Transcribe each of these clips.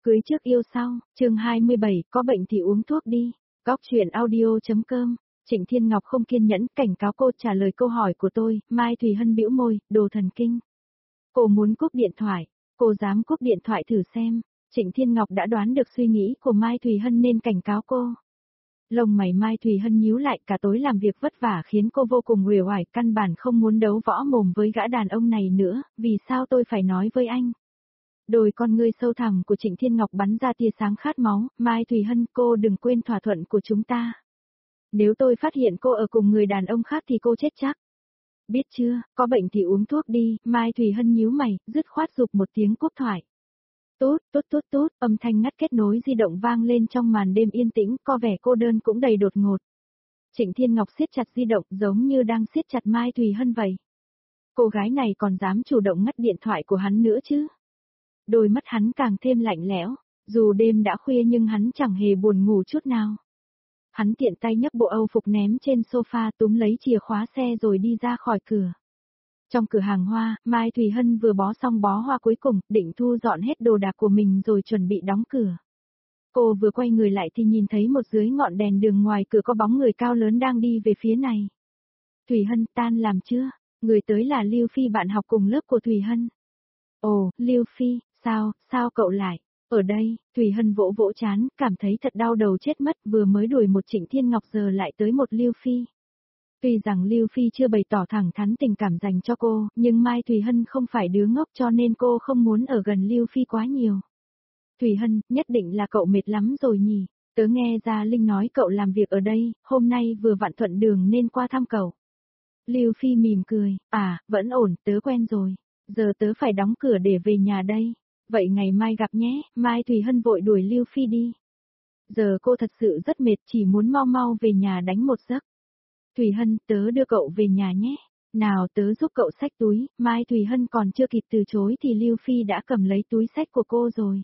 Cưới trước yêu sau, chương 27, có bệnh thì uống thuốc đi. Góc chuyện audio.com. Trịnh Thiên Ngọc không kiên nhẫn, cảnh cáo cô trả lời câu hỏi của tôi. Mai Thùy Hân bĩu môi, đồ thần kinh. Cô muốn cúp điện thoại, cô dám cúp điện thoại thử xem. Trịnh Thiên Ngọc đã đoán được suy nghĩ của Mai Thùy Hân nên cảnh cáo cô. Lông mày Mai Thùy Hân nhíu lại, cả tối làm việc vất vả khiến cô vô cùng uể oải, căn bản không muốn đấu võ mồm với gã đàn ông này nữa. Vì sao tôi phải nói với anh? Đôi con ngươi sâu thẳm của Trịnh Thiên Ngọc bắn ra tia sáng khát máu. Mai Thùy Hân, cô đừng quên thỏa thuận của chúng ta. Nếu tôi phát hiện cô ở cùng người đàn ông khác thì cô chết chắc. Biết chưa, có bệnh thì uống thuốc đi. Mai Thùy Hân nhíu mày, dứt khoát giục một tiếng cúp thoại. Tốt, tốt, tốt, tốt, âm thanh ngắt kết nối di động vang lên trong màn đêm yên tĩnh, có vẻ cô đơn cũng đầy đột ngột. Trịnh Thiên Ngọc siết chặt di động giống như đang siết chặt Mai Thùy Hân vậy. Cô gái này còn dám chủ động ngắt điện thoại của hắn nữa chứ? Đôi mắt hắn càng thêm lạnh lẽo, dù đêm đã khuya nhưng hắn chẳng hề buồn ngủ chút nào. Hắn tiện tay nhấc bộ Âu phục ném trên sofa, túm lấy chìa khóa xe rồi đi ra khỏi cửa. Trong cửa hàng hoa, Mai Thùy Hân vừa bó xong bó hoa cuối cùng, định thu dọn hết đồ đạc của mình rồi chuẩn bị đóng cửa. Cô vừa quay người lại thì nhìn thấy một dưới ngọn đèn đường ngoài cửa có bóng người cao lớn đang đi về phía này. Thùy Hân, tan làm chưa? Người tới là Lưu Phi, bạn học cùng lớp của Thùy Hân. Ồ, Lưu Phi, sao cậu lại? Ở đây, Thùy Hân vỗ vỗ trán, cảm thấy thật đau đầu chết mất, vừa mới đuổi một Trịnh Thiên Ngọc giờ lại tới một Lưu Phi. Tuy rằng Lưu Phi chưa bày tỏ thẳng thắn tình cảm dành cho cô, nhưng Mai Thùy Hân không phải đứa ngốc cho nên cô không muốn ở gần Lưu Phi quá nhiều. Thùy Hân, nhất định là cậu mệt lắm rồi nhỉ? Tớ nghe Gia Linh nói cậu làm việc ở đây, hôm nay vừa vặn thuận đường nên qua thăm cậu. Lưu Phi mỉm cười, vẫn ổn, tớ quen rồi. Giờ tớ phải đóng cửa để về nhà đây. Vậy ngày mai gặp nhé. Mai Thùy Hân vội đuổi Lưu Phi đi. Giờ cô thật sự rất mệt, chỉ muốn mau mau về nhà đánh một giấc. Thùy Hân, tớ đưa cậu về nhà nhé. Nào, tớ giúp cậu xách túi. Mai Thùy Hân còn chưa kịp từ chối thì Lưu Phi đã cầm lấy túi xách của cô rồi.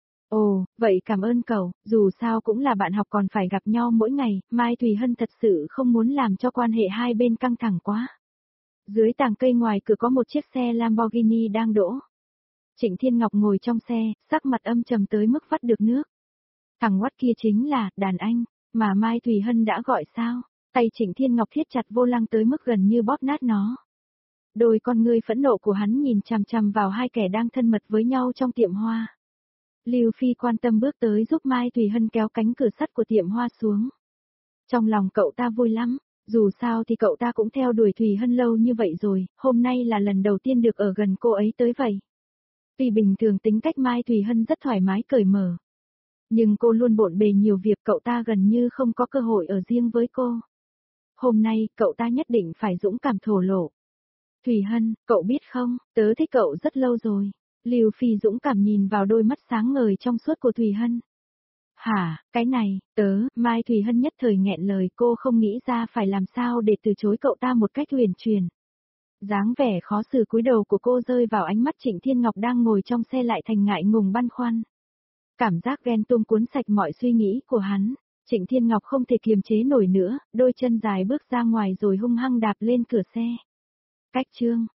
Ồ, vậy cảm ơn cậu, dù sao cũng là bạn học còn phải gặp nhau mỗi ngày. Mai Thùy Hân thật sự không muốn làm cho quan hệ hai bên căng thẳng quá. Dưới tàng cây ngoài cửa có một chiếc xe Lamborghini đang đỗ. Trịnh Thiên Ngọc ngồi trong xe, sắc mặt âm trầm tới mức vắt được nước. Thằng oắt kia chính là đàn anh mà Mai Thùy Hân đã gọi sao? Tay Trịnh Thiên Ngọc thiết chặt vô lăng tới mức gần như bóp nát nó. Đôi con ngươi phẫn nộ của hắn nhìn chằm chằm vào hai kẻ đang thân mật với nhau trong tiệm hoa. Lưu Phi quan tâm bước tới giúp Mai Thùy Hân kéo cánh cửa sắt của tiệm hoa xuống. Trong lòng cậu ta vui lắm, dù sao thì cậu ta cũng theo đuổi Thùy Hân lâu như vậy rồi, hôm nay là lần đầu tiên được ở gần cô ấy tới vậy. Tuy bình thường tính cách Mai Thùy Hân rất thoải mái cởi mở, nhưng cô luôn bộn bề nhiều việc, cậu ta gần như không có cơ hội ở riêng với cô. Hôm nay, cậu ta nhất định phải dũng cảm thổ lộ. Thùy Hân, cậu biết không, tớ thích cậu rất lâu rồi. Lưu Phi dũng cảm nhìn vào đôi mắt sáng ngời trong suốt của Thùy Hân. Hả, cái này, Mai Thùy Hân nhất thời nghẹn lời, cô không nghĩ ra phải làm sao để từ chối cậu ta một cách huyền truyền. Dáng vẻ khó xử cúi đầu của cô rơi vào ánh mắt Trịnh Thiên Ngọc đang ngồi trong xe lại thành ngại ngùng băn khoăn. Cảm giác ghen tuông cuốn sạch mọi suy nghĩ của hắn. Trịnh Thiên Ngọc không thể kiềm chế nổi nữa, đôi chân dài bước ra ngoài rồi hung hăng đạp lên cửa xe. Cách chương